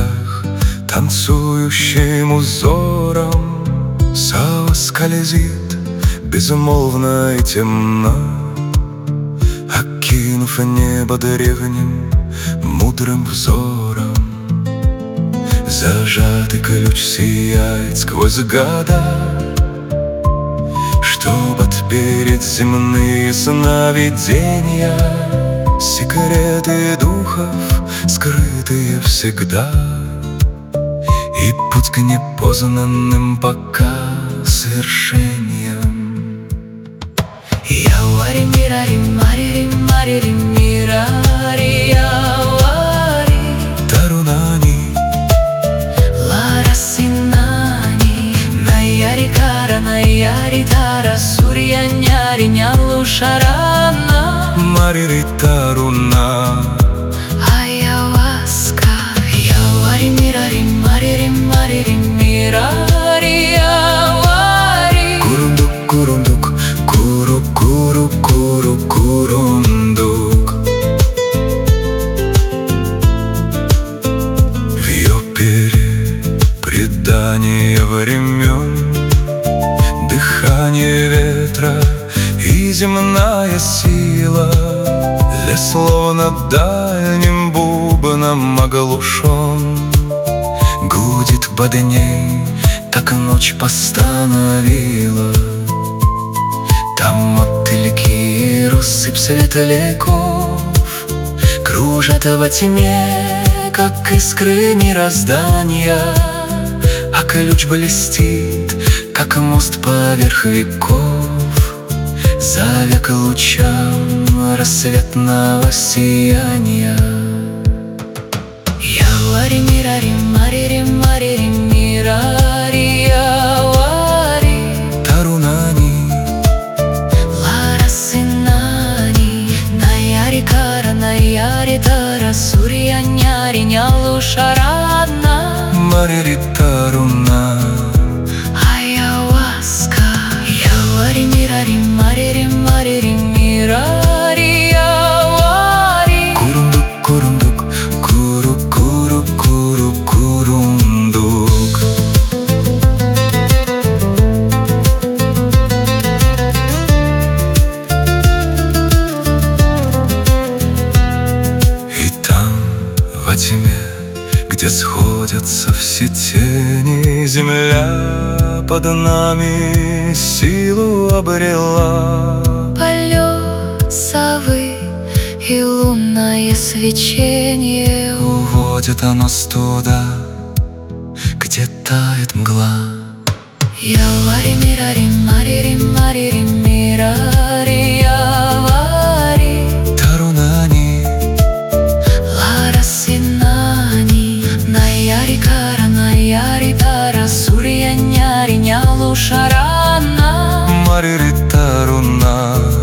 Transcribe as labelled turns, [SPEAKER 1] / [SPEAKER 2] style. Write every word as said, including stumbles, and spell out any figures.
[SPEAKER 1] цветах танцующим узором соскользит безмолвно и темно, окинув небо древним мудрым взором. Зажатый ключ сияет сквозь года, чтоб отпереть земные сновидения, секреты духов, скрытые всегда, и путь к непознанным пока свершениям. Я вари мирари марири марири мирари я вари тарунани лара синани наяри кара наяри тара сурья няри нялу шарана марири таруна ayahuasca. Я вари мирари марири марири мирари я вари курундук курундук куру куру куру курундук. В ее перье предание времен, дыхание ветра и земная сила. Лес словно дальним бубном оглушен, гудит бодней, так ночь постановила. Там мотыльки и россыпь светляков кружат во тьме, как искры мироздания, а ключ блестит, как мост поверх веков, за век лучам рассветного сияния. Я вари мирари марири марири мирари я вари тарунани лара синани наяри кара наяри тара сурья няри нялу шарана марири таруна ayahuasca. Я вари мирари марири марири мирари я вари курундук курундук куру куру куру курундук. И там во тьме, где сходятся все тени, земля под нами силу обрела.
[SPEAKER 2] Полет совы и лунное свечение
[SPEAKER 1] Уводит нас туда, где тает мгла.
[SPEAKER 2] Я вари мирари марири марири мирари я вари
[SPEAKER 1] тарунани
[SPEAKER 2] лара синани наяри кара наяри тара сурья няри нялу шарана
[SPEAKER 1] марири таруна